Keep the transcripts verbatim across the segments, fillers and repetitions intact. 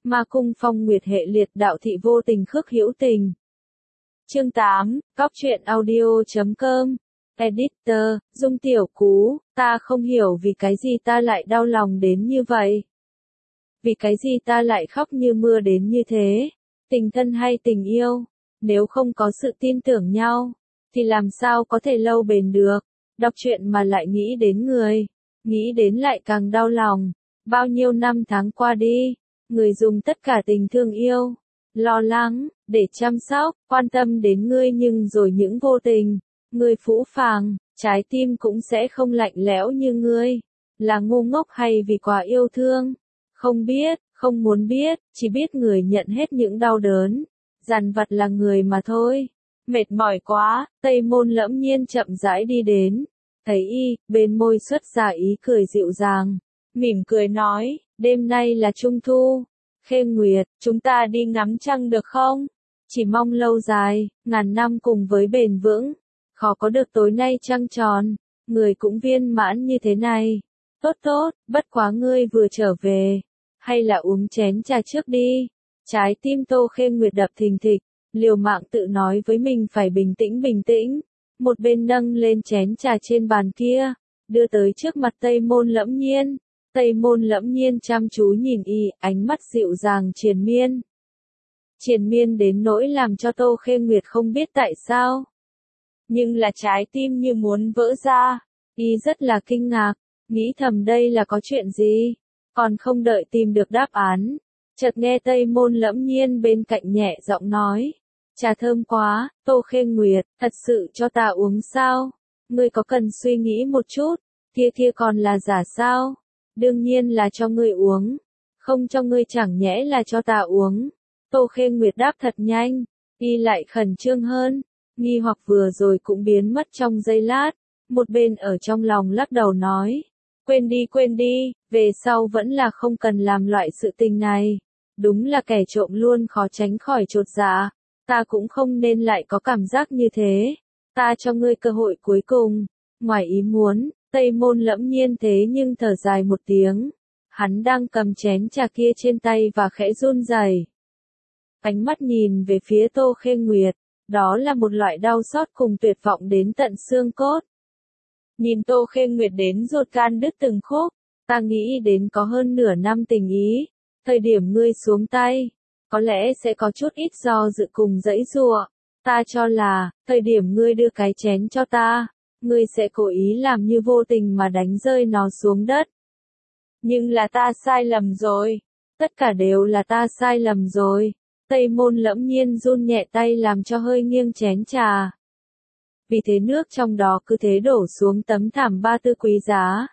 Ma cung phong nguyệt hệ liệt đạo thị vô tình khước hữu tình. Chương tám, Cóc truyện audio chấm com. Editor, Dung Tiểu Cú, ta không hiểu vì cái gì ta lại đau lòng đến như vậy. Vì cái gì ta lại khóc như mưa đến như thế. Tình thân hay tình yêu, nếu không có sự tin tưởng nhau, thì làm sao có thể lâu bền được. Đọc truyện mà lại nghĩ đến người, nghĩ đến lại càng đau lòng. Bao nhiêu năm tháng qua đi, người dùng tất cả tình thương yêu, lo lắng, để chăm sóc, quan tâm đến ngươi nhưng rồi những vô tình, ngươi phũ phàng, trái tim cũng sẽ không lạnh lẽo như ngươi. Là ngu ngốc hay vì quá yêu thương? Không biết, không muốn biết, chỉ biết người nhận hết những đau đớn. Dằn vặt là người mà thôi. Mệt mỏi quá, Tây Môn Lẫm Nhiên chậm rãi đi đến. Thấy y, bên môi xuất ra ý cười dịu dàng. Mỉm cười nói, đêm nay là Trung Thu. Khê Nguyệt, chúng ta đi ngắm trăng được không? Chỉ mong lâu dài, ngàn năm cùng với bền vững. Khó có được tối nay trăng tròn. Người cũng viên mãn như thế này. Tốt tốt, bất quá ngươi vừa trở về. Hay là uống chén trà trước đi. Trái tim Tô Khê Nguyệt đập thình thịch. Liều mạng tự nói với mình phải bình tĩnh bình tĩnh. Một bên nâng lên chén trà trên bàn kia. Đưa tới trước mặt Tây Môn Lẫm Nhiên. Tây Môn Lẫm Nhiên chăm chú nhìn y, ánh mắt dịu dàng triền miên. Triền miên đến nỗi làm cho Tô Khê Nguyệt không biết tại sao. Nhưng là trái tim như muốn vỡ ra. Y rất là kinh ngạc, nghĩ thầm đây là có chuyện gì. Còn không đợi tìm được đáp án. Chợt nghe Tây Môn Lẫm Nhiên bên cạnh nhẹ giọng nói. Trà thơm quá, Tô Khê Nguyệt, thật sự cho ta uống sao? Ngươi có cần suy nghĩ một chút, kia kia còn là giả sao? Đương nhiên là cho ngươi uống. Không cho ngươi chẳng nhẽ là cho ta uống. Tô Khê Nguyệt đáp thật nhanh, y lại khẩn trương hơn. Nghi hoặc vừa rồi cũng biến mất trong giây lát. Một bên ở trong lòng lắc đầu nói. Quên đi quên đi, về sau vẫn là không cần làm loại sự tình này. Đúng là kẻ trộm luôn khó tránh khỏi chột dạ. Ta cũng không nên lại có cảm giác như thế. Ta cho ngươi cơ hội cuối cùng. Ngoài ý muốn, Tây Môn Lẫm Nhiên thế nhưng thở dài một tiếng. Hắn đang cầm chén trà kia trên tay và khẽ run rẩy. Ánh mắt nhìn về phía Tô Khê Nguyệt. Đó là một loại đau xót cùng tuyệt vọng đến tận xương cốt. Nhìn Tô Khê Nguyệt đến ruột gan đứt từng khúc. Ta nghĩ đến có hơn nửa năm tình ý. Thời điểm ngươi xuống tay. Có lẽ sẽ có chút ít do dự cùng dãy dụa. Ta cho là, thời điểm ngươi đưa cái chén cho ta, ngươi sẽ cố ý làm như vô tình mà đánh rơi nó xuống đất. Nhưng là ta sai lầm rồi. Tất cả đều là ta sai lầm rồi. Tây Môn Lẫm Nhiên run nhẹ tay làm cho hơi nghiêng chén trà. Vì thế nước trong đó cứ thế đổ xuống tấm thảm ba tư quý giá.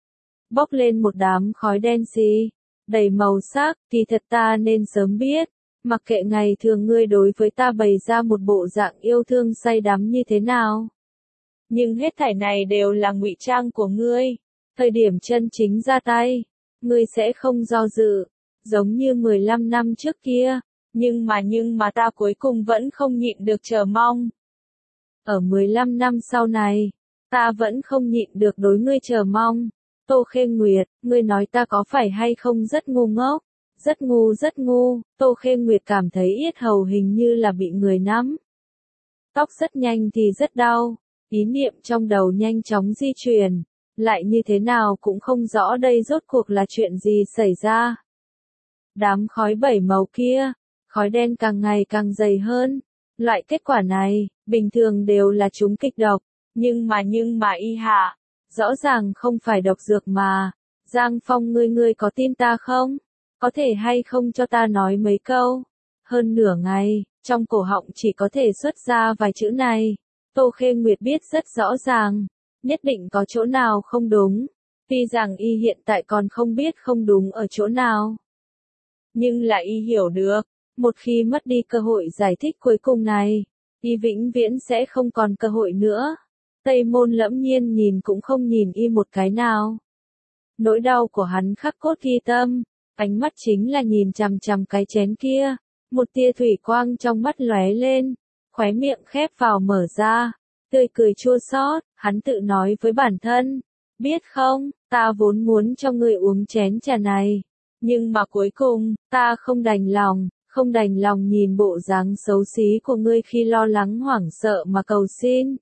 Bốc lên một đám khói đen xì. Đầy màu sắc, thì thật ta nên sớm biết. Mặc kệ ngày thường ngươi đối với ta bày ra một bộ dạng yêu thương say đắm như thế nào. Nhưng hết thảy này đều là ngụy trang của ngươi. Thời điểm chân chính ra tay, ngươi sẽ không do dự. Giống như mười lăm năm trước kia. Nhưng mà nhưng mà ta cuối cùng vẫn không nhịn được chờ mong. Ở mười lăm năm sau này, ta vẫn không nhịn được đối ngươi chờ mong. Tô Khê Nguyệt, ngươi nói ta có phải hay không rất ngu ngốc? Rất ngu rất ngu. Tô Khê Nguyệt cảm thấy yết hầu hình như là bị người nắm. Tóc rất nhanh thì rất đau. Ý niệm trong đầu nhanh chóng di chuyển. Lại như thế nào cũng không rõ đây rốt cuộc là chuyện gì xảy ra. Đám khói bảy màu kia, khói đen càng ngày càng dày hơn. Loại kết quả này, bình thường đều là chúng kịch độc. Nhưng mà nhưng mà y hạ. Rõ ràng không phải độc dược mà. Giang Phong ngươi ngươi có tin ta không? Có thể hay không cho ta nói mấy câu? Hơn nửa ngày, trong cổ họng chỉ có thể xuất ra vài chữ này. Tô Khê Nguyệt biết rất rõ ràng. Nhất định có chỗ nào không đúng. Tuy rằng y hiện tại còn không biết không đúng ở chỗ nào. Nhưng là y hiểu được. Một khi mất đi cơ hội giải thích cuối cùng này, y vĩnh viễn sẽ không còn cơ hội nữa. Tây Môn Lẫm Nhiên nhìn cũng không nhìn y một cái nào. Nỗi đau của hắn khắc cốt ghi tâm, ánh mắt chính là nhìn chằm chằm cái chén kia, một tia thủy quang trong mắt lóe lên, khóe miệng khép vào mở ra, tươi cười chua xót, hắn tự nói với bản thân, biết không, ta vốn muốn cho ngươi uống chén trà này, Nhưng mà cuối cùng, ta không đành lòng, không đành lòng nhìn bộ dáng xấu xí của ngươi khi lo lắng hoảng sợ mà cầu xin.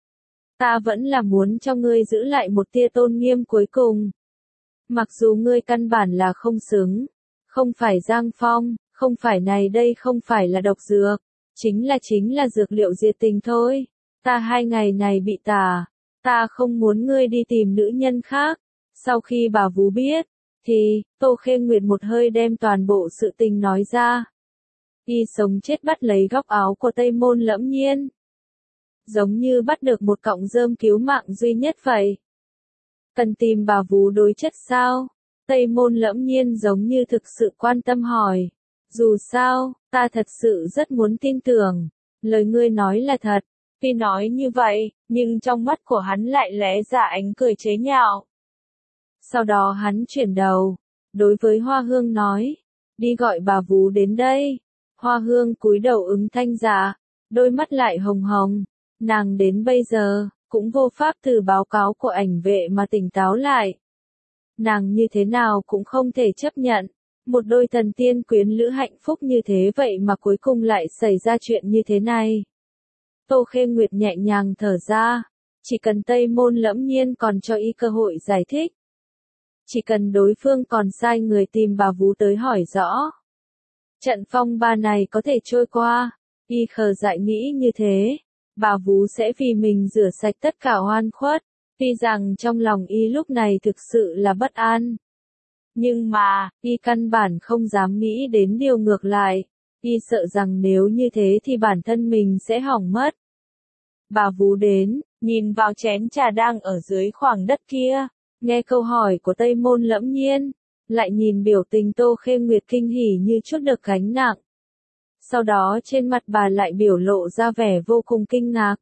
Ta vẫn là muốn cho ngươi giữ lại một tia tôn nghiêm cuối cùng. Mặc dù ngươi căn bản là không xứng, không phải Giang Phong, không phải này đây không phải là độc dược, chính là chính là dược liệu diệt tình thôi. Ta hai ngày này bị tà, ta không muốn ngươi đi tìm nữ nhân khác. Sau khi bà Vú biết, thì, Tô Khê Nguyệt một hơi đem toàn bộ sự tình nói ra. Y sống chết bắt lấy góc áo của Tây Môn Lẫm Nhiên. Giống như bắt được một cọng rơm cứu mạng duy nhất vậy. Cần tìm bà Vú đối chất sao? Tây Môn Lẫm Nhiên giống như thực sự quan tâm hỏi. Dù sao, ta thật sự rất muốn tin tưởng. Lời ngươi nói là thật. Tuy nói như vậy, nhưng trong mắt của hắn lại lóe ra ánh cười chế nhạo. Sau đó hắn chuyển đầu, đối với Hoa Hương nói, đi gọi bà Vú đến đây. Hoa Hương cúi đầu ứng thanh dạ, đôi mắt lại hồng hồng, nàng đến bây giờ, cũng vô pháp từ báo cáo của ảnh vệ mà tỉnh táo lại. Nàng như thế nào cũng không thể chấp nhận, một đôi thần tiên quyến lữ hạnh phúc như thế vậy mà cuối cùng lại xảy ra chuyện như thế này. Tô Khê Nguyệt nhẹ nhàng thở ra, chỉ cần Tây Môn Lẫm Nhiên còn cho y cơ hội giải thích. Chỉ cần đối phương còn sai người tìm bà Vú tới hỏi rõ. Trận phong ba này có thể trôi qua, y khờ dại nghĩ như thế, bà Vú sẽ vì mình rửa sạch tất cả oan khuất, tuy rằng trong lòng y lúc này thực sự là bất an. Nhưng mà, y căn bản không dám nghĩ đến điều ngược lại, y sợ rằng nếu như thế thì bản thân mình sẽ hỏng mất. Bà Vú đến, nhìn vào chén trà đang ở dưới khoảng đất kia, nghe câu hỏi của Tây Môn Lẫm Nhiên, lại nhìn biểu tình Tô Khê Nguyệt kinh hỉ như chút được gánh nặng. Sau đó trên mặt bà lại biểu lộ ra vẻ vô cùng kinh ngạc.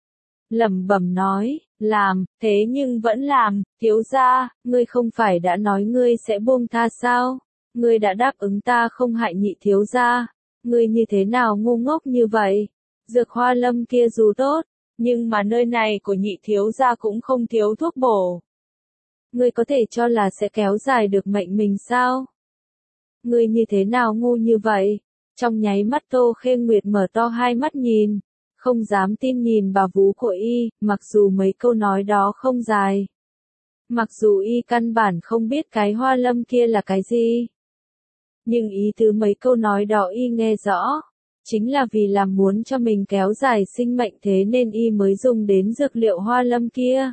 Lẩm bẩm nói, làm, thế nhưng vẫn làm, thiếu gia, ngươi không phải đã nói ngươi sẽ buông tha sao? Ngươi đã đáp ứng ta không hại nhị thiếu gia, ngươi như thế nào ngu ngốc như vậy? Dược Hoa Lâm kia dù tốt, nhưng mà nơi này của nhị thiếu gia cũng không thiếu thuốc bổ. Ngươi có thể cho là sẽ kéo dài được mệnh mình sao? Ngươi như thế nào ngu như vậy? Trong nháy mắt Tô Khê Nguyệt mở to hai mắt nhìn, không dám tin nhìn bà Vú của y, mặc dù mấy câu nói đó không dài. Mặc dù y căn bản không biết cái Hoa Lâm kia là cái gì. Nhưng ý tứ mấy câu nói đó y nghe rõ. Chính là vì làm muốn cho mình kéo dài sinh mệnh thế nên y mới dùng đến dược liệu Hoa Lâm kia.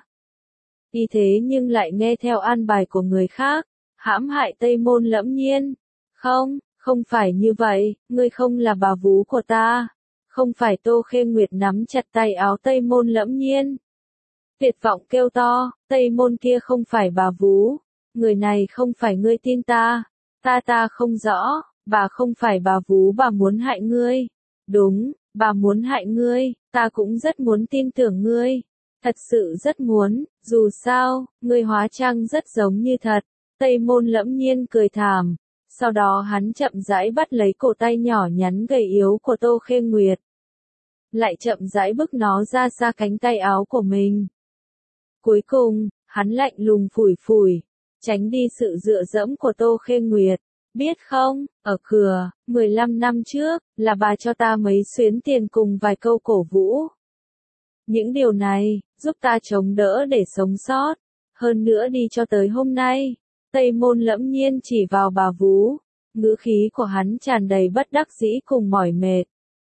Y thế nhưng lại nghe theo an bài của người khác, hãm hại Tây Môn Lẫm Nhiên. Không, không phải như vậy, ngươi không là bà Vú của ta. Không phải. Tô Khê Nguyệt nắm chặt tay áo Tây Môn Lẫm Nhiên. Tuyệt vọng kêu to, Tây Môn kia không phải bà Vú. Người này không phải ngươi tin ta. Ta ta không rõ, bà không phải bà Vú, bà muốn hại ngươi. Đúng, bà muốn hại ngươi, ta cũng rất muốn tin tưởng ngươi. Thật sự rất muốn, dù sao, ngươi hóa trang rất giống như thật. Tây Môn Lẫm Nhiên cười thảm. Sau đó hắn chậm rãi bắt lấy cổ tay nhỏ nhắn gầy yếu của Tô Khê Nguyệt. Lại chậm rãi bức nó ra xa cánh tay áo của mình. Cuối cùng, hắn lạnh lùng phủi phủi, tránh đi sự dựa dẫm của Tô Khê Nguyệt. Biết không, ở cửa, mười lăm năm trước, là bà cho ta mấy xuyến tiền cùng vài câu cổ vũ. Những điều này, giúp ta chống đỡ để sống sót. Hơn nữa đi cho tới hôm nay. Tây Môn Lẫm Nhiên chỉ vào bà Vú, ngữ khí của hắn tràn đầy bất đắc dĩ cùng mỏi mệt.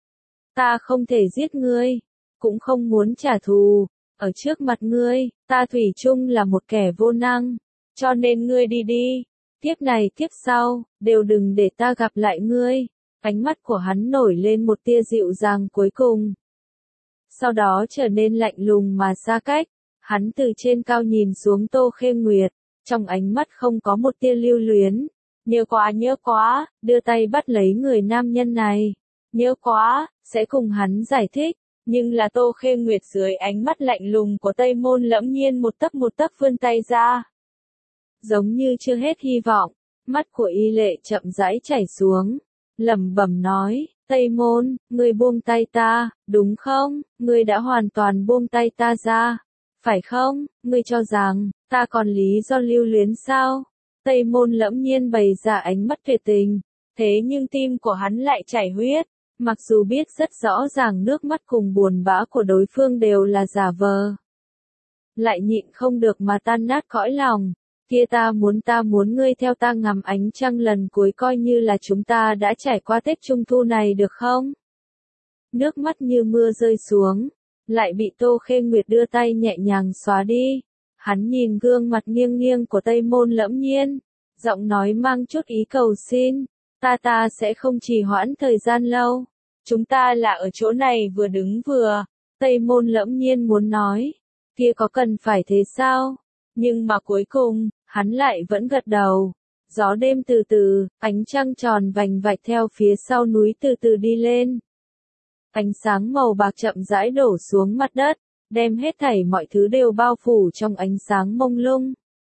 Ta không thể giết ngươi, cũng không muốn trả thù, ở trước mặt ngươi, ta thủy chung là một kẻ vô năng, cho nên ngươi đi đi, tiếp này tiếp sau, đều đừng để ta gặp lại ngươi. Ánh mắt của hắn nổi lên một tia dịu dàng cuối cùng. Sau đó trở nên lạnh lùng mà xa cách, hắn từ trên cao nhìn xuống Tô Khê Nguyệt. Trong ánh mắt không có một tia lưu luyến. Nhớ quá nhớ quá, đưa tay bắt lấy người nam nhân này. Nhớ quá, sẽ cùng hắn giải thích. Nhưng là Tô Khê Nguyệt dưới ánh mắt lạnh lùng của Tây Môn Lẫm Nhiên một tấc một tấc vươn tay ra. Giống như chưa hết hy vọng, mắt của y lệ chậm rãi chảy xuống. Lẩm bẩm nói, Tây Môn, ngươi buông tay ta, đúng không? Ngươi đã hoàn toàn buông tay ta ra. Phải không, ngươi cho rằng, ta còn lý do lưu luyến sao? Tây Môn Lẫm Nhiên bày ra ánh mắt tuyệt tình, thế nhưng tim của hắn lại chảy huyết, mặc dù biết rất rõ ràng nước mắt cùng buồn bã của đối phương đều là giả vờ. Lại nhịn không được mà tan nát cõi lòng, kia ta muốn ta muốn ngươi theo ta ngắm ánh trăng lần cuối coi như là chúng ta đã trải qua Tết Trung Thu này được không? Nước mắt như mưa rơi xuống, lại bị Tô Khê Nguyệt đưa tay nhẹ nhàng xóa đi. Hắn nhìn gương mặt nghiêng nghiêng của Tây Môn Lẫm Nhiên, giọng nói mang chút ý cầu xin, ta ta sẽ không trì hoãn thời gian lâu, chúng ta là ở chỗ này vừa đứng vừa. Tây Môn Lẫm Nhiên muốn nói, kia có cần phải thế sao? Nhưng mà cuối cùng, hắn lại vẫn gật đầu. Gió đêm từ từ, ánh trăng tròn vành vạch theo phía sau núi từ từ đi lên. Ánh sáng màu bạc chậm rãi đổ xuống mặt đất, đem hết thảy mọi thứ đều bao phủ trong ánh sáng mông lung.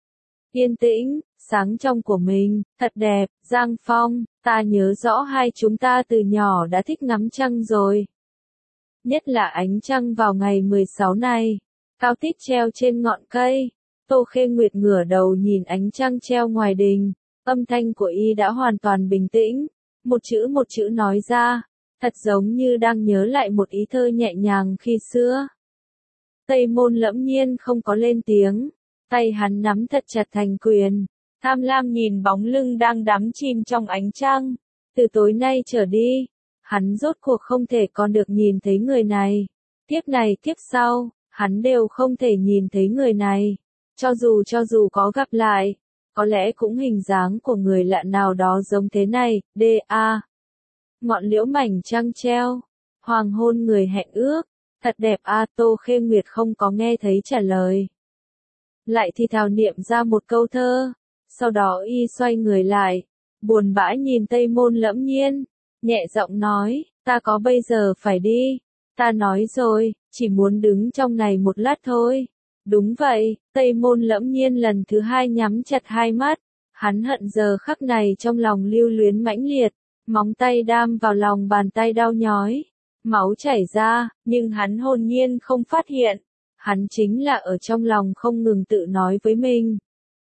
Yên tĩnh, sáng trong của mình, thật đẹp, Giang Phong, ta nhớ rõ hai chúng ta từ nhỏ đã thích ngắm trăng rồi. Nhất là ánh trăng vào ngày mười sáu này, cao tít treo trên ngọn cây. Tô Khê Nguyệt ngửa đầu nhìn ánh trăng treo ngoài đình, âm thanh của y đã hoàn toàn bình tĩnh, một chữ một chữ nói ra, thật giống như đang nhớ lại một ý thơ nhẹ nhàng khi xưa. Tây Môn Lẫm Nhiên không có lên tiếng, tay hắn nắm thật chặt thành quyền, tham lam nhìn bóng lưng đang đắm chìm trong ánh trăng. Từ tối nay trở đi, hắn rốt cuộc không thể còn được nhìn thấy người này. Kiếp này kiếp sau, hắn đều không thể nhìn thấy người này. Cho dù cho dù có gặp lại, có lẽ cũng hình dáng của người lạ nào đó giống thế này, D.A. Ngọn liễu mảnh trăng treo, hoàng hôn người hẹn ước, thật đẹp a. Tô Khê Nguyệt không có nghe thấy trả lời. Lại thì thào niệm ra một câu thơ, sau đó y xoay người lại, buồn bã nhìn Tây Môn Lẫm Nhiên, nhẹ giọng nói, ta có bây giờ phải đi, ta nói rồi, chỉ muốn đứng trong này một lát thôi. Đúng vậy, Tây Môn Lẫm Nhiên lần thứ hai nhắm chặt hai mắt, hắn hận giờ khắc này trong lòng lưu luyến mãnh liệt, móng tay đam vào lòng bàn tay đau nhói, máu chảy ra, nhưng hắn hồn nhiên không phát hiện, hắn chính là ở trong lòng không ngừng tự nói với mình.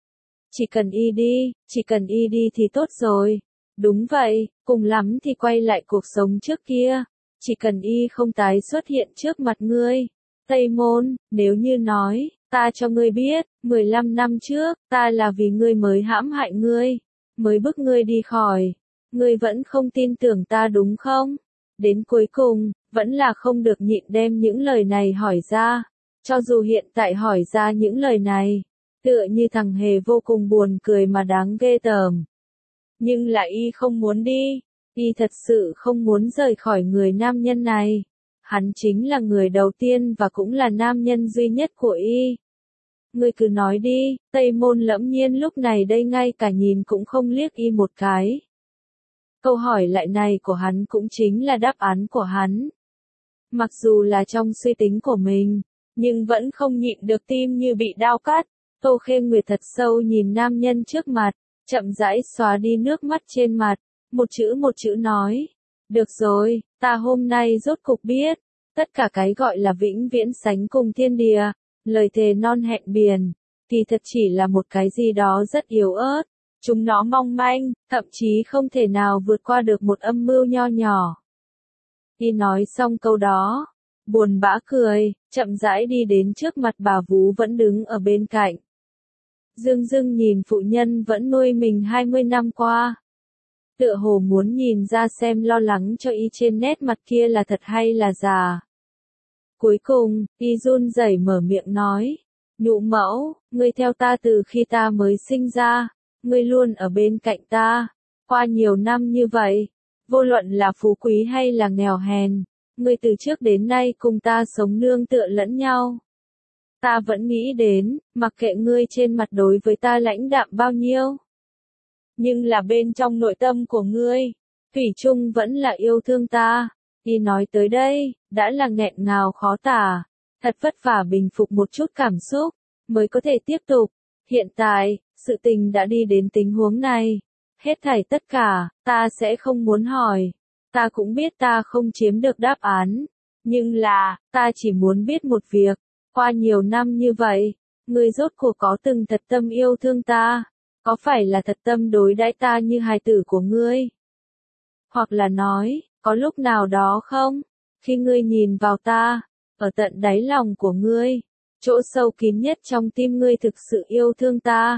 Chỉ cần y đi, chỉ cần y đi thì tốt rồi, đúng vậy, cùng lắm thì quay lại cuộc sống trước kia, chỉ cần y không tái xuất hiện trước mặt ngươi. Tây Môn, nếu như nói, ta cho ngươi biết, mười lăm năm trước, ta là vì ngươi mới hãm hại ngươi, mới bức ngươi đi khỏi, ngươi vẫn không tin tưởng ta đúng không? Đến cuối cùng, vẫn là không được nhịn đem những lời này hỏi ra, cho dù hiện tại hỏi ra những lời này, tựa như thằng hề vô cùng buồn cười mà đáng ghê tởm. Nhưng là y không muốn đi, y thật sự không muốn rời khỏi người nam nhân này. Hắn chính là người đầu tiên và cũng là nam nhân duy nhất của y. Ngươi cứ nói đi, Tây Môn Lẫm Nhiên lúc này đây ngay cả nhìn cũng không liếc y một cái. Câu hỏi lại này của hắn cũng chính là đáp án của hắn. Mặc dù là trong suy tính của mình, nhưng vẫn không nhịn được tim như bị đao cắt. Tô Khê Nguyệt thật sâu nhìn nam nhân trước mặt, chậm rãi xóa đi nước mắt trên mặt, một chữ một chữ nói. Được rồi, ta hôm nay rốt cục biết, tất cả cái gọi là vĩnh viễn sánh cùng thiên địa, lời thề non hẹn biển, thì thật chỉ là một cái gì đó rất yếu ớt, chúng nó mong manh, thậm chí không thể nào vượt qua được một âm mưu nho nhỏ. Khi nói xong câu đó, buồn bã cười, chậm rãi đi đến trước mặt bà vú vẫn đứng ở bên cạnh. Dưng dưng nhìn phụ nhân vẫn nuôi mình hai mươi năm qua. Tựa hồ muốn nhìn ra xem lo lắng cho y trên nét mặt kia là thật hay là giả. Cuối cùng, y run rẩy mở miệng nói, nhũ mẫu, ngươi theo ta từ khi ta mới sinh ra, ngươi luôn ở bên cạnh ta, qua nhiều năm như vậy, vô luận là phú quý hay là nghèo hèn, ngươi từ trước đến nay cùng ta sống nương tựa lẫn nhau. Ta vẫn nghĩ đến, mặc kệ ngươi trên mặt đối với ta lãnh đạm bao nhiêu. Nhưng là bên trong nội tâm của ngươi, thủy chung vẫn là yêu thương ta. Y nói tới đây, đã là nghẹn ngào khó tả, thật vất vả bình phục một chút cảm xúc, mới có thể tiếp tục. Hiện tại, sự tình đã đi đến tình huống này. Hết thảy tất cả, ta sẽ không muốn hỏi. Ta cũng biết ta không chiếm được đáp án. Nhưng là, ta chỉ muốn biết một việc. Qua nhiều năm như vậy, ngươi rốt cuộc có từng thật tâm yêu thương ta. có phải là thật tâm đối đãi ta như hài tử của ngươi? Hoặc là nói, có lúc nào đó không, khi ngươi nhìn vào ta, ở tận đáy lòng của ngươi, chỗ sâu kín nhất trong tim ngươi thực sự yêu thương ta?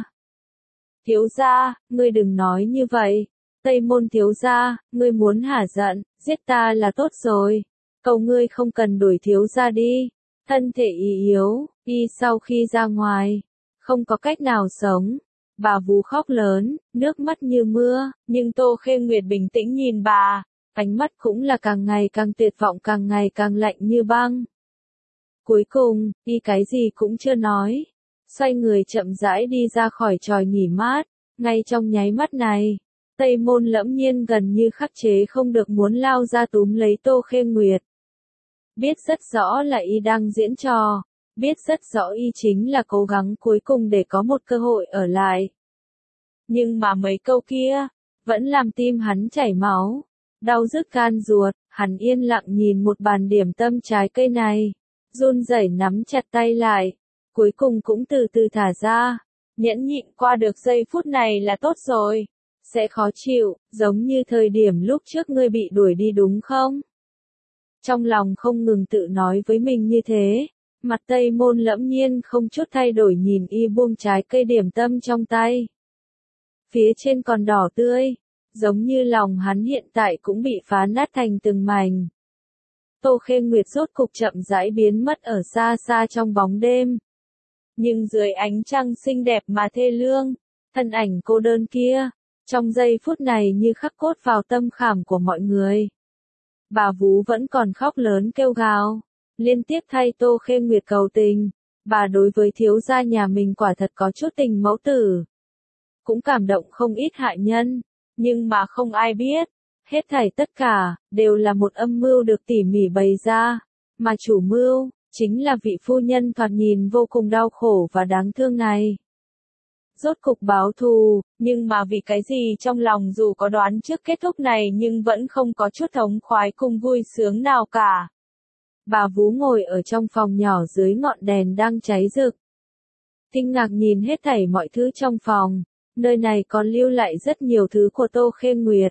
Thiếu gia, ngươi đừng nói như vậy. Tây Môn thiếu gia, ngươi muốn hả giận, giết ta là tốt rồi. Cầu ngươi không cần đuổi thiếu gia đi. Thân thể y yếu, y sau khi ra ngoài, không có cách nào sống. Bà vú khóc lớn, nước mắt như mưa, nhưng Tô Khê Nguyệt bình tĩnh nhìn bà, ánh mắt cũng là càng ngày càng tuyệt vọng, càng ngày càng lạnh như băng. Cuối cùng, y cái gì cũng chưa nói, xoay người chậm rãi đi ra khỏi chòi nghỉ mát. Ngay trong nháy mắt này, Tây Môn Lẫm Nhiên gần như khắc chế không được muốn lao ra túm lấy Tô Khê Nguyệt. Biết rất rõ là y đang diễn trò, biết rất rõ y chính là cố gắng cuối cùng để có một cơ hội ở lại. Nhưng mà mấy câu kia, vẫn làm tim hắn chảy máu, đau rứt gan ruột, hắn yên lặng nhìn một bàn điểm tâm trái cây này, run rẩy nắm chặt tay lại, cuối cùng cũng từ từ thả ra, nhẫn nhịn qua được giây phút này là tốt rồi, sẽ khó chịu, giống như thời điểm lúc trước ngươi bị đuổi đi đúng không? Trong lòng không ngừng tự nói với mình như thế, mặt Tây Môn Lẫm Nhiên không chút thay đổi nhìn y buông trái cây điểm tâm trong tay. Phía trên còn đỏ tươi, giống như lòng hắn hiện tại cũng bị phá nát thành từng mảnh. Tô Khê Nguyệt rốt cục chậm rãi biến mất ở xa xa trong bóng đêm. Nhưng dưới ánh trăng xinh đẹp mà thê lương, thân ảnh cô đơn kia, trong giây phút này như khắc cốt vào tâm khảm của mọi người. Bà vú vẫn còn khóc lớn kêu gào, liên tiếp thay Tô Khê Nguyệt cầu tình, bà đối với thiếu gia nhà mình quả thật có chút tình mẫu tử. Cũng cảm động không ít hạ nhân, nhưng mà không ai biết, hết thảy tất cả, đều là một âm mưu được tỉ mỉ bày ra, mà chủ mưu, chính là vị phu nhân thoạt nhìn vô cùng đau khổ và đáng thương này. Rốt cục báo thù, nhưng mà vì cái gì trong lòng dù có đoán trước kết thúc này nhưng vẫn không có chút thống khoái cùng vui sướng nào cả. Bà vú ngồi ở trong phòng nhỏ dưới ngọn đèn đang cháy rực. Kinh ngạc nhìn hết thảy mọi thứ trong phòng, nơi này còn lưu lại rất nhiều thứ của Tô Khê Nguyệt.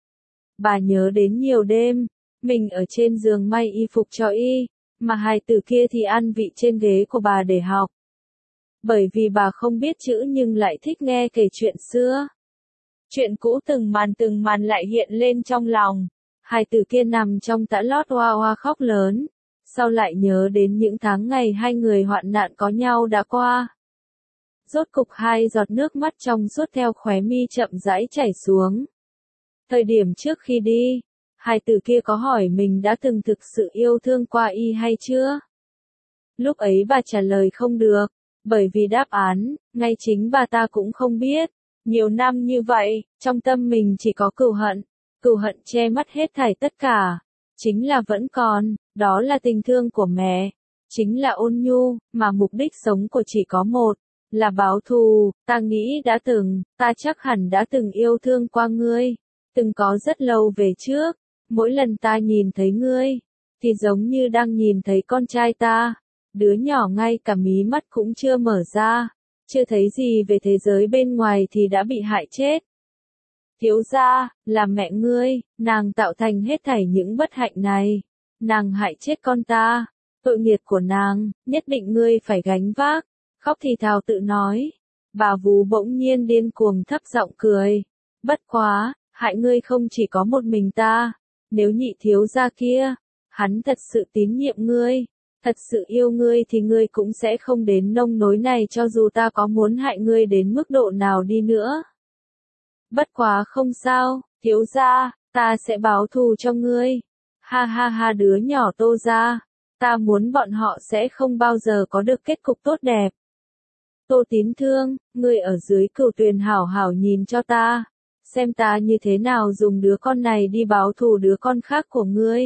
Bà nhớ đến nhiều đêm, mình ở trên giường may y phục cho y, mà hài tử kia thì ăn vị trên ghế của bà để học. Bởi vì bà không biết chữ nhưng lại thích nghe kể chuyện xưa. Chuyện cũ từng màn từng màn lại hiện lên trong lòng. Hài tử kia nằm trong tã lót oa oa khóc lớn. Sau lại nhớ đến những tháng ngày hai người hoạn nạn có nhau đã qua. Rốt cục hai giọt nước mắt trong suốt theo khóe mi chậm rãi chảy xuống. Thời điểm trước khi đi, hài tử kia có hỏi mình đã từng thực sự yêu thương qua y hay chưa? Lúc ấy bà trả lời không được. Bởi vì đáp án, ngay chính bà ta cũng không biết. Nhiều năm như vậy, trong tâm mình chỉ có cừu hận. Cừu hận che mất hết thảy tất cả. Chính là vẫn còn, đó là tình thương của mẹ. Chính là ôn nhu, mà mục đích sống của chỉ có một, là báo thù. Ta nghĩ đã từng, ta chắc hẳn đã từng yêu thương qua ngươi. Từng có rất lâu về trước, mỗi lần ta nhìn thấy ngươi, thì giống như đang nhìn thấy con trai ta. Đứa nhỏ ngay cả mí mắt cũng chưa mở ra, chưa thấy gì về thế giới bên ngoài thì đã bị hại chết. Thiếu gia, là mẹ ngươi, nàng tạo thành hết thảy những bất hạnh này. Nàng hại chết con ta, tội nghiệp của nàng, nhất định ngươi phải gánh vác. Khóc thì thào tự nói. Bà vú bỗng nhiên điên cuồng thấp giọng cười. Bất quá, hại ngươi không chỉ có một mình ta. Nếu nhị thiếu gia kia, hắn thật sự tín nhiệm ngươi, thật sự yêu ngươi thì ngươi cũng sẽ không đến nông nỗi này cho dù ta có muốn hại ngươi đến mức độ nào đi nữa. Bất quá không sao, thiếu gia, ta sẽ báo thù cho ngươi. Ha ha ha đứa nhỏ Tô gia, ta muốn bọn họ sẽ không bao giờ có được kết cục tốt đẹp. Tô Tín Thương, ngươi ở dưới Cửu Tuyền hảo hảo nhìn cho ta, xem ta như thế nào dùng đứa con này đi báo thù đứa con khác của ngươi.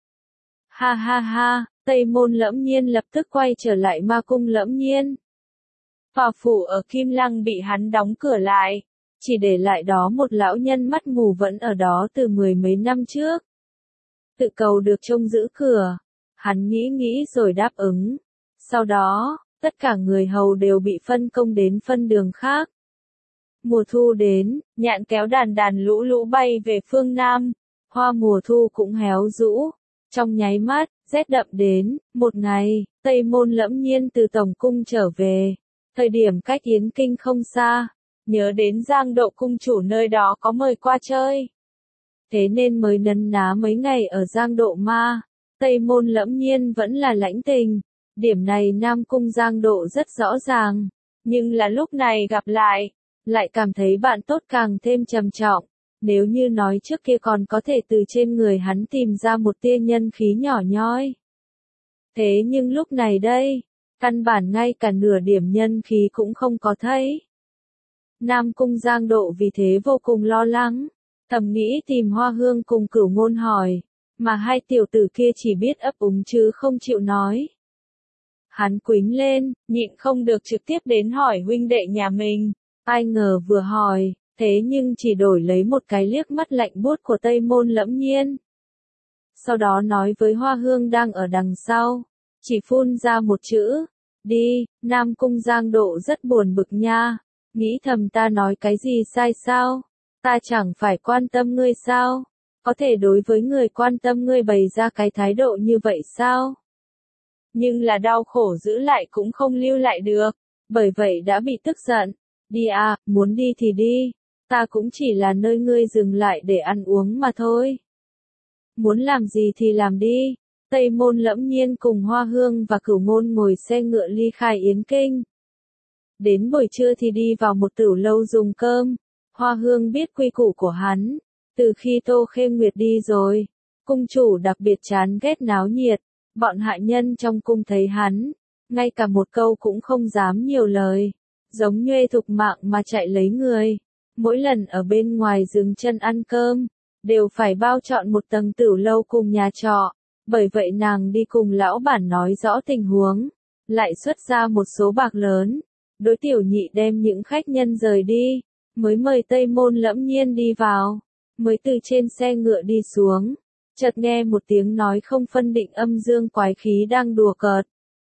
Ha ha ha, Tây Môn Lẫm Nhiên lập tức quay trở lại ma cung Lẫm Nhiên. Tòa phủ ở Kim Lăng bị hắn đóng cửa lại, chỉ để lại đó một lão nhân mắt mù vẫn ở đó từ mười mấy năm trước. Tự cầu được trông giữ cửa, hắn nghĩ nghĩ rồi đáp ứng. Sau đó, tất cả người hầu đều bị phân công đến phân đường khác. Mùa thu đến, nhạn kéo đàn đàn lũ lũ bay về phương Nam, hoa mùa thu cũng héo rũ. Trong nháy mắt, rét đậm đến, một ngày, Tây Môn Lẫm Nhiên từ Tổng cung trở về. Thời điểm cách Yến Kinh không xa, nhớ đến Giang Độ cung chủ nơi đó có mời qua chơi. Thế nên mới nấn ná mấy ngày ở Giang Độ mà. Tây Môn Lẫm Nhiên vẫn là lãnh tình. Điểm này Nam Cung Giang Độ rất rõ ràng. Nhưng là lúc này gặp lại, lại cảm thấy bạn tốt càng thêm trầm trọng. Nếu như nói trước kia còn có thể từ trên người hắn tìm ra một tia nhân khí nhỏ nhoi. Thế nhưng lúc này đây, căn bản ngay cả nửa điểm nhân khí cũng không có thấy. Nam Cung Giang Độ vì thế vô cùng lo lắng, thầm nghĩ tìm Hoa Hương cùng Cửu Ngôn hỏi, mà hai tiểu tử kia chỉ biết ấp úng chứ không chịu nói. Hắn quýnh lên, nhịn không được trực tiếp đến hỏi huynh đệ nhà mình, ai ngờ vừa hỏi, thế nhưng chỉ đổi lấy một cái liếc mắt lạnh buốt của Tây Môn Lẫm Nhiên. Sau đó nói với Hoa Hương đang ở đằng sau, chỉ phun ra một chữ, đi. Nam Cung Giang Độ rất buồn bực nha, nghĩ thầm ta nói cái gì sai sao, ta chẳng phải quan tâm ngươi sao, có thể đối với người quan tâm ngươi bày ra cái thái độ như vậy sao? Nhưng là đau khổ giữ lại cũng không lưu lại được, bởi vậy đã bị tức giận, đi à, muốn đi thì đi, ta cũng chỉ là nơi ngươi dừng lại để ăn uống mà thôi. Muốn làm gì thì làm đi. Tây Môn Lẫm Nhiên cùng Hoa Hương và Cửu Ngôn ngồi xe ngựa ly khai Yến Kinh. Đến buổi trưa thì đi vào một tửu lâu dùng cơm. Hoa Hương biết quy củ của hắn. Từ khi Tô Khê Nguyệt đi rồi, cung chủ đặc biệt chán ghét náo nhiệt. Bọn hạ nhân trong cung thấy hắn, ngay cả một câu cũng không dám nhiều lời. Giống nhuê thục mạng mà chạy lấy người. Mỗi lần ở bên ngoài dừng chân ăn cơm, đều phải bao trọn một tầng tửu lâu cùng nhà trọ. Bởi vậy nàng đi cùng lão bản nói rõ tình huống, lại xuất ra một số bạc lớn. Đối tiểu nhị đem những khách nhân rời đi, mới mời Tây Môn Lẫm Nhiên đi vào, mới từ trên xe ngựa đi xuống. Chợt nghe một tiếng nói không phân định âm dương quái khí đang đùa cợt.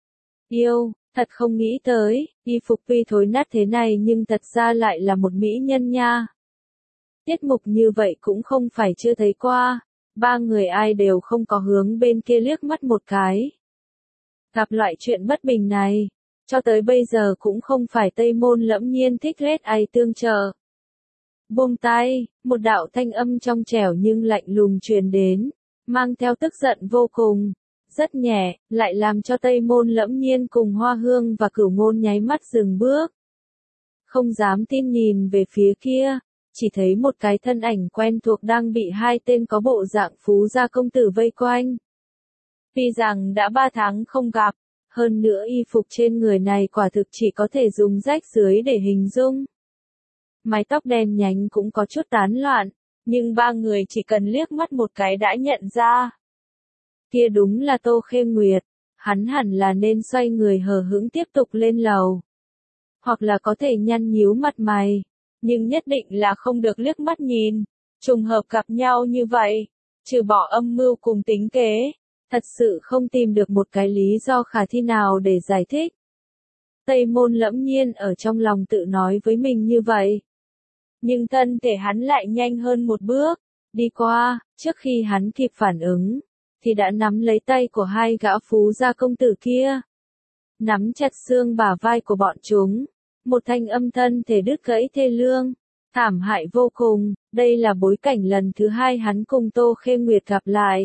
Yêu, thật không nghĩ tới, y phục tuy thối nát thế này nhưng thật ra lại là một mỹ nhân nha. Tiết mục như vậy cũng không phải chưa thấy qua. Ba người ai đều không có hướng bên kia liếc mắt một cái. Gặp loại chuyện bất bình này, cho tới bây giờ cũng không phải Tây Môn Lẫm Nhiên thích rét ai tương trợ. Buông tay, một đạo thanh âm trong trẻo nhưng lạnh lùng truyền đến, mang theo tức giận vô cùng, rất nhẹ, lại làm cho Tây Môn Lẫm Nhiên cùng Hoa Hương và Cửu Ngôn nháy mắt dừng bước. Không dám tin nhìn về phía kia. Chỉ thấy một cái thân ảnh quen thuộc đang bị hai tên có bộ dạng phú gia công tử vây quanh. Tuy rằng đã ba tháng không gặp, hơn nữa y phục trên người này quả thực chỉ có thể dùng rách dưới để hình dung. Mái tóc đen nhánh cũng có chút tán loạn, nhưng ba người chỉ cần liếc mắt một cái đã nhận ra. Kia đúng là Tô Khê Nguyệt, hắn hẳn là nên xoay người hờ hững tiếp tục lên lầu. Hoặc là có thể nhăn nhíu mặt mày. Nhưng nhất định là không được liếc mắt nhìn, trùng hợp gặp nhau như vậy, trừ bỏ âm mưu cùng tính kế, thật sự không tìm được một cái lý do khả thi nào để giải thích. Tây Môn Lẫm Nhiên ở trong lòng tự nói với mình như vậy. Nhưng thân thể hắn lại nhanh hơn một bước, đi qua, trước khi hắn kịp phản ứng, thì đã nắm lấy tay của hai gã phú gia công tử kia. Nắm chặt xương bả vai của bọn chúng. Một thanh âm thân thể đứt gãy thê lương, thảm hại vô cùng, đây là bối cảnh lần thứ hai hắn cùng Tô Khê Nguyệt gặp lại.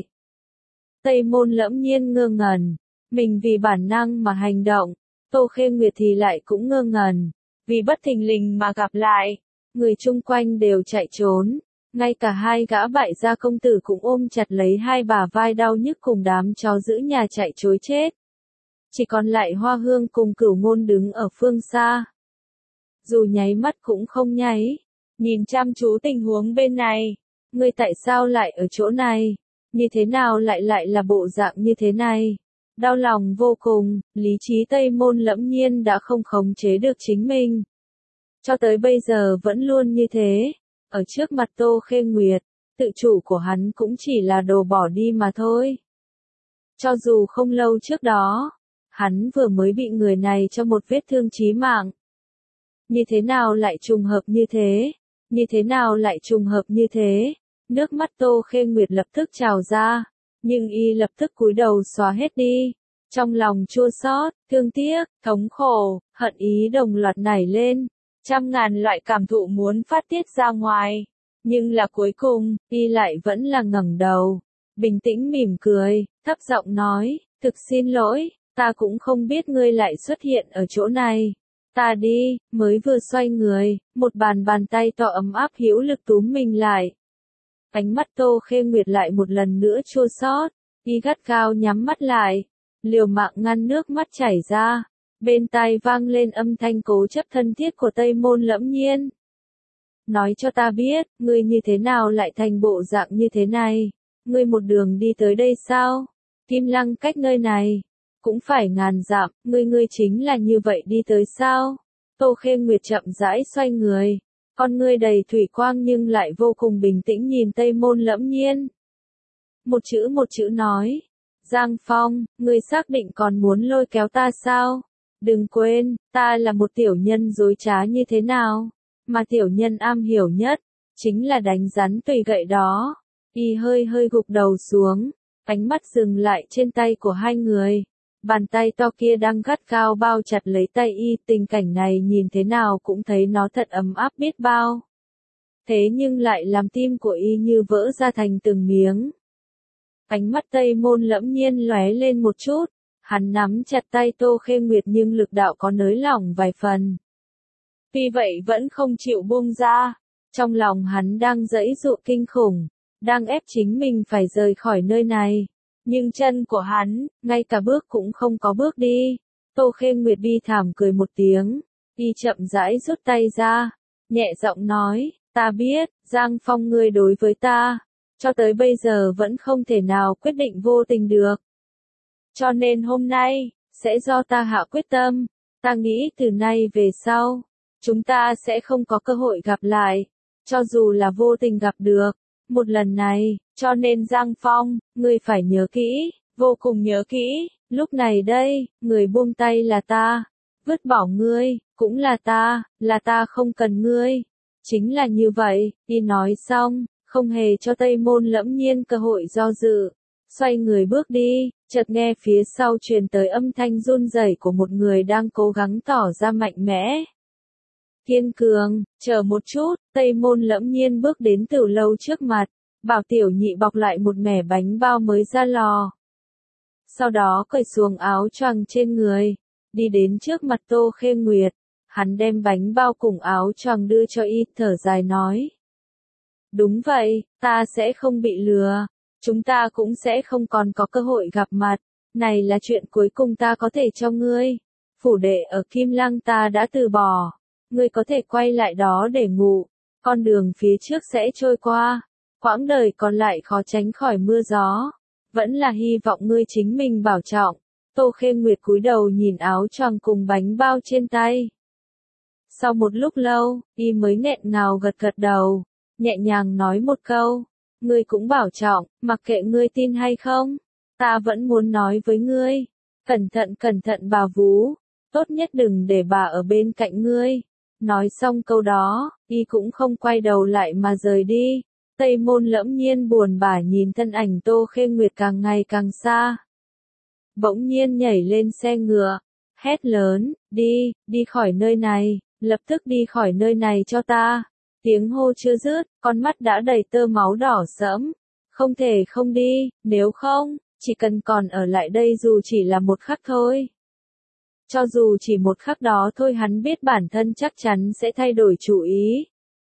Tây Môn Lẫm Nhiên ngơ ngẩn, mình vì bản năng mà hành động, Tô Khê Nguyệt thì lại cũng ngơ ngẩn, vì bất thình lình mà gặp lại, người chung quanh đều chạy trốn, ngay cả hai gã bại gia công tử cũng ôm chặt lấy hai bả vai đau nhức cùng đám chó giữ nhà chạy trối chết. Chỉ còn lại Hoa Hương cùng Cửu Ngôn đứng ở phương xa. Dù nháy mắt cũng không nháy, nhìn chăm chú tình huống bên này, ngươi tại sao lại ở chỗ này, như thế nào lại lại là bộ dạng như thế này, đau lòng vô cùng, lý trí Tây Môn Lẫm Nhiên đã không khống chế được chính mình. Cho tới bây giờ vẫn luôn như thế, ở trước mặt Tô Khê Nguyệt, tự chủ của hắn cũng chỉ là đồ bỏ đi mà thôi. Cho dù không lâu trước đó, hắn vừa mới bị người này cho một vết thương chí mạng. Như thế nào lại trùng hợp như thế? Như thế nào lại trùng hợp như thế? Nước mắt Tô Khê Nguyệt lập tức trào ra, nhưng y lập tức cúi đầu xóa hết đi. Trong lòng chua xót, thương tiếc, thống khổ, hận ý đồng loạt nảy lên, trăm ngàn loại cảm thụ muốn phát tiết ra ngoài. Nhưng là cuối cùng, y lại vẫn là ngẩng đầu, bình tĩnh mỉm cười, thấp giọng nói, thực xin lỗi, ta cũng không biết ngươi lại xuất hiện ở chỗ này. Ta đi, mới vừa xoay người, một bàn bàn tay to ấm áp hữu lực túm mình lại. Ánh mắt Tô Khê Nguyệt lại một lần nữa chua xót, y gắt gao nhắm mắt lại, liều mạng ngăn nước mắt chảy ra. Bên tai vang lên âm thanh cố chấp thân thiết của Tây Môn Lẫm Nhiên. Nói cho ta biết, ngươi như thế nào lại thành bộ dạng như thế này? Ngươi một đường đi tới đây sao? Kim Lăng cách nơi này cũng phải ngàn dặm, ngươi ngươi chính là như vậy đi tới sao? Tô Khê Nguyệt chậm rãi xoay người, con ngươi đầy thủy quang nhưng lại vô cùng bình tĩnh nhìn Tây Môn Lẫm Nhiên. Một chữ một chữ nói, Giang Phong, ngươi xác định còn muốn lôi kéo ta sao? Đừng quên, ta là một tiểu nhân dối trá như thế nào, mà tiểu nhân am hiểu nhất, chính là đánh rắn tùy gậy đó. Y hơi hơi gục đầu xuống, ánh mắt dừng lại trên tay của hai người. Bàn tay to kia đang gắt gao bao chặt lấy tay y, tình cảnh này nhìn thế nào cũng thấy nó thật ấm áp biết bao. Thế nhưng lại làm tim của y như vỡ ra thành từng miếng. Ánh mắt Tây Môn Lẫm Nhiên lóe lên một chút, hắn nắm chặt tay Tô Khê Nguyệt nhưng lực đạo có nới lỏng vài phần. Vì vậy vẫn không chịu buông ra, trong lòng hắn đang giãy giụa kinh khủng, đang ép chính mình phải rời khỏi nơi này. Nhưng chân của hắn, ngay cả bước cũng không có bước đi. Tô Khê Nguyệt bi thảm cười một tiếng, y chậm rãi rút tay ra, nhẹ giọng nói, ta biết, Giang Phong ngươi đối với ta, cho tới bây giờ vẫn không thể nào quyết định vô tình được. Cho nên hôm nay, sẽ do ta hạ quyết tâm, ta nghĩ từ nay về sau, chúng ta sẽ không có cơ hội gặp lại, cho dù là vô tình gặp được. Một lần này, cho nên Giang Phong, ngươi phải nhớ kỹ, vô cùng nhớ kỹ, lúc này đây, người buông tay là ta, vứt bỏ ngươi, cũng là ta, là ta không cần ngươi. Chính là như vậy, y nói xong, không hề cho Tây Môn Lẫm Nhiên cơ hội do dự, xoay người bước đi, chợt nghe phía sau truyền tới âm thanh run rẩy của một người đang cố gắng tỏ ra mạnh mẽ. Kiên cường, chờ một chút, Tây Môn Lẫm Nhiên bước đến từ lâu trước mặt, bảo tiểu nhị bọc lại một mẻ bánh bao mới ra lò. Sau đó cởi xuồng áo choàng trên người, đi đến trước mặt Tô Khê Nguyệt, hắn đem bánh bao cùng áo choàng đưa cho y, thở dài nói. Đúng vậy, ta sẽ không bị lừa, chúng ta cũng sẽ không còn có cơ hội gặp mặt, này là chuyện cuối cùng ta có thể cho ngươi. Phủ đệ ở Kim Lăng ta đã từ bỏ. Ngươi có thể quay lại đó để ngủ, con đường phía trước sẽ trôi qua, quãng đời còn lại khó tránh khỏi mưa gió, vẫn là hy vọng ngươi chính mình bảo trọng. Tô Khê Nguyệt cúi đầu nhìn áo choàng cùng bánh bao trên tay. Sau một lúc lâu, y mới nghẹn ngào gật gật đầu, nhẹ nhàng nói một câu, ngươi cũng bảo trọng, mặc kệ ngươi tin hay không, ta vẫn muốn nói với ngươi, cẩn thận cẩn thận bà vú, tốt nhất đừng để bà ở bên cạnh ngươi. Nói xong câu đó, y cũng không quay đầu lại mà rời đi. Tây Môn Lẫm Nhiên buồn bã nhìn thân ảnh Tô Khê Nguyệt càng ngày càng xa. Bỗng nhiên nhảy lên xe ngựa, hét lớn, đi, đi khỏi nơi này, lập tức đi khỏi nơi này cho ta. Tiếng hô chưa dứt, con mắt đã đầy tơ máu đỏ sẫm. Không thể không đi, nếu không, chỉ cần còn ở lại đây dù chỉ là một khắc thôi. Cho dù chỉ một khắc đó thôi hắn biết bản thân chắc chắn sẽ thay đổi chủ ý.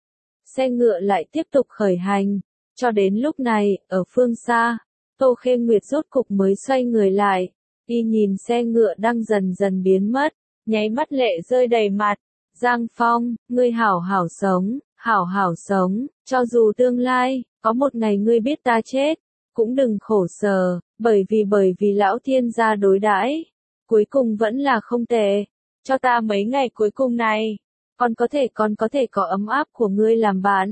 Xe ngựa lại tiếp tục khởi hành, cho đến lúc này, ở phương xa, Tô Khê Nguyệt rốt cục mới xoay người lại, y nhìn xe ngựa đang dần dần biến mất, nháy mắt lệ rơi đầy mặt. Giang Phong, ngươi hảo hảo sống, hảo hảo sống, cho dù tương lai, có một ngày ngươi biết ta chết, cũng đừng khổ sở, bởi vì bởi vì lão thiên gia đối đãi cuối cùng vẫn là không tệ, cho ta mấy ngày cuối cùng này, còn có thể còn có thể có ấm áp của ngươi làm bạn.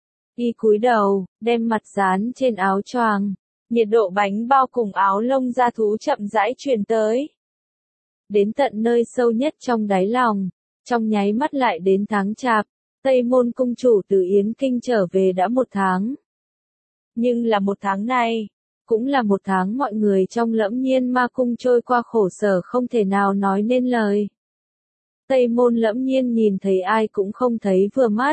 Y cúi đầu, đem mặt dán trên áo choàng, nhiệt độ bánh bao cùng áo lông da thú chậm rãi truyền tới. Đến tận nơi sâu nhất trong đáy lòng, Trong nháy mắt lại đến tháng Chạp, Tây Môn cung chủ từ Yến Kinh trở về đã một tháng. Nhưng là một tháng này, cũng là một tháng mọi người trong Lẫm Nhiên Ma Cung trôi qua khổ sở không thể nào nói nên lời. Tây Môn Lẫm Nhiên nhìn thấy ai cũng không thấy vừa mắt.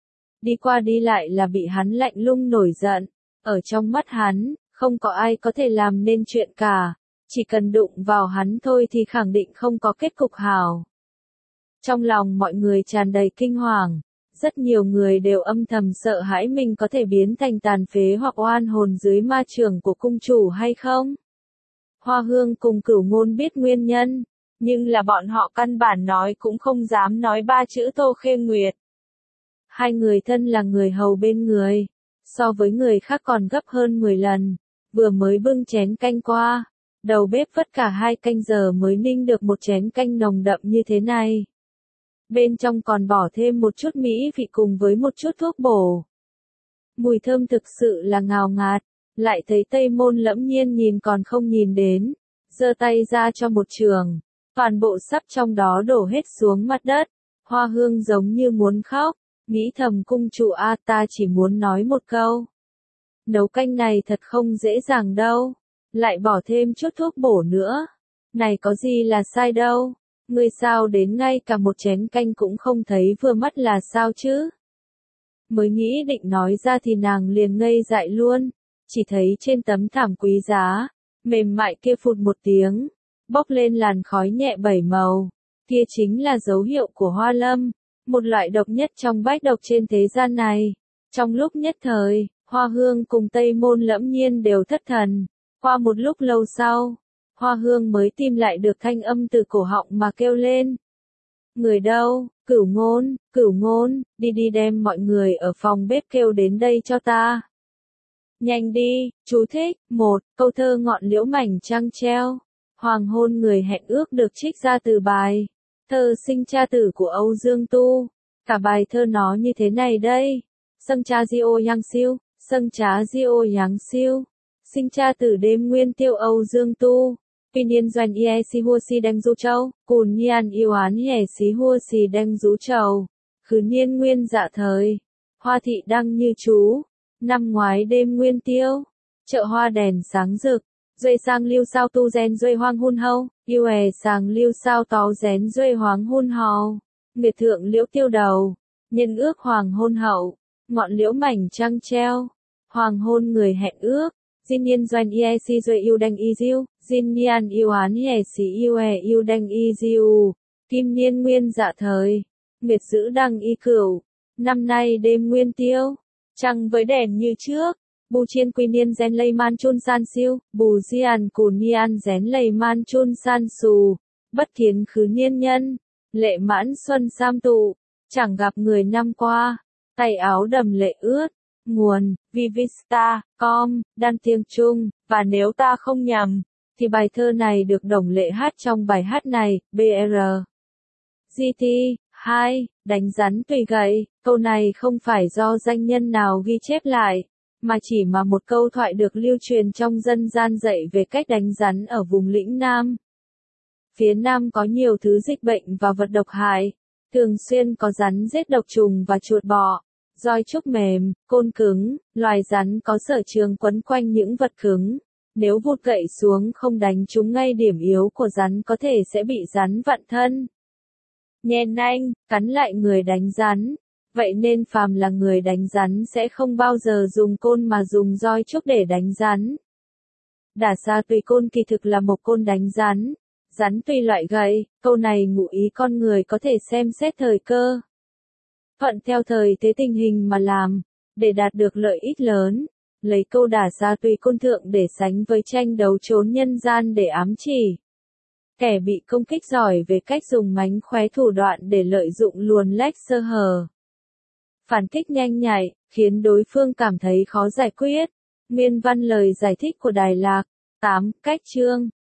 Đi qua đi lại là bị hắn lạnh lùng nổi giận. Ở trong mắt hắn, không có ai có thể làm nên chuyện cả. Chỉ cần đụng vào hắn thôi thì khẳng định không có kết cục hảo. Trong lòng mọi người tràn đầy kinh hoàng. Rất nhiều người đều âm thầm sợ hãi mình có thể biến thành tàn phế hoặc oan hồn dưới ma chưởng của cung chủ hay không. Hoa Hương cùng Cửu Ngôn biết nguyên nhân, nhưng là bọn họ căn bản nói cũng không dám nói ba chữ Tô Khê Nguyệt. Hai người thân là người hầu bên người, so với người khác còn gấp hơn mười lần, vừa mới bưng chén canh qua, đầu bếp vất cả hai canh giờ mới ninh được một chén canh nồng đậm như thế này. Bên trong còn bỏ thêm một chút mỹ vị cùng với một chút thuốc bổ. Mùi thơm thực sự là ngào ngạt, lại thấy Tây Môn Lẫm Nhiên nhìn còn không nhìn đến, giơ tay ra cho một trường, toàn bộ sắp trong đó đổ hết xuống mặt đất. Hoa Hương giống như muốn khóc, nghĩ thầm cung chủ a ta chỉ muốn nói một câu. Nấu canh này thật không dễ dàng đâu, lại bỏ thêm chút thuốc bổ nữa. Này có gì là sai đâu. Ngươi sao đến ngay cả một chén canh cũng không thấy vừa mắt là sao chứ? Mới nghĩ định nói ra thì nàng liền ngây dại luôn, chỉ thấy trên tấm thảm quý giá, mềm mại kia phụt một tiếng, bốc lên làn khói nhẹ bảy màu, kia chính là dấu hiệu của hoa lâm, một loại độc nhất trong bách độc trên thế gian này. Trong lúc nhất thời, Hoa Hương cùng Tây Môn Lẫm Nhiên đều thất thần, qua một lúc lâu sau. Hoa Hương mới tìm lại được thanh âm từ cổ họng mà kêu lên. Người đâu, Cửu Ngôn, Cửu Ngôn, đi đi đem mọi người ở phòng bếp kêu đến đây cho ta. Nhanh đi, chú thích, một, câu thơ ngọn liễu mảnh trăng treo. Hoàng hôn người hẹn ước được trích ra từ bài. Thơ sinh cha tử của Âu Dương Tu. Cả bài thơ nó như thế này đây. Sâng cha diô yang siêu, sâng trá diô yang siêu. Sinh cha tử đêm nguyên tiêu Âu Dương Tu. Tuy nhiên doanh ie si hua si đem du châu, cùn nhiên yêu án hẻ xí hua si đem rú trầu. Khứ niên nguyên dạ thời. Hoa thị đăng như chú. Năm ngoái đêm nguyên tiêu. Chợ hoa đèn sáng rực. Duệ sang lưu sao tu gen duệ hoang hun hâu. Yêu è sang lưu sao tó rén duệ hoang hun hầu. Nguyệt thượng liễu tiêu đầu. Nhân ước hoàng hôn hậu. Ngọn liễu mảnh trăng treo. Hoàng hôn người hẹn ước. Jin nhiên doanh ie si duệ yêu đanh y diêu, Jin nhiên yêu án hẻ xí yêu è yêu đanh y diêu, kim niên nguyên dạ thời, nguyệt giữ đăng y cửu, năm nay đêm nguyên tiêu, trăng với đèn như trước, bù chiên quy niên gen lây man chun san siêu, bù dian cù nian rén lây man chun san xù, bất kiến khứ niên nhân, lệ mãn xuân sam tụ, chẳng gặp người năm qua, tay áo đầm lệ ướt. Nguồn, Vivista, com, Đan Tiếng Trung, và nếu ta không nhầm, thì bài thơ này được Đồng Lệ hát trong bài hát này, bê rờ. giê tê, hai, đánh rắn tùy gậy, câu này không phải do danh nhân nào ghi chép lại, mà chỉ mà một câu thoại được lưu truyền trong dân gian dạy về cách đánh rắn ở vùng lĩnh Nam. Phía Nam có nhiều thứ dịch bệnh và vật độc hại, thường xuyên có rắn giết độc trùng và chuột bọ. Roi trúc mềm, côn cứng, loài rắn có sở trường quấn quanh những vật cứng. Nếu vụt gậy xuống không đánh trúng ngay điểm yếu của rắn có thể sẽ bị rắn vặn thân. Nhen nanh, cắn lại người đánh rắn. Vậy nên phàm là người đánh rắn sẽ không bao giờ dùng côn mà dùng roi trúc để đánh rắn. Đả xa tùy côn kỳ thực là một côn đánh rắn. Rắn tùy loại gậy, câu này ngụ ý con người có thể xem xét thời cơ. Thuận theo thời thế tình hình mà làm, để đạt được lợi ích lớn, lấy câu đả xa tùy côn thượng để sánh với tranh đấu trốn nhân gian để ám chỉ. Kẻ bị công kích giỏi về cách dùng mánh khóe thủ đoạn để lợi dụng luồn lách sơ hở. Phản kích nhanh nhạy, khiến đối phương cảm thấy khó giải quyết. Nguyên văn lời giải thích của Đài Lạc, tám, cách chương.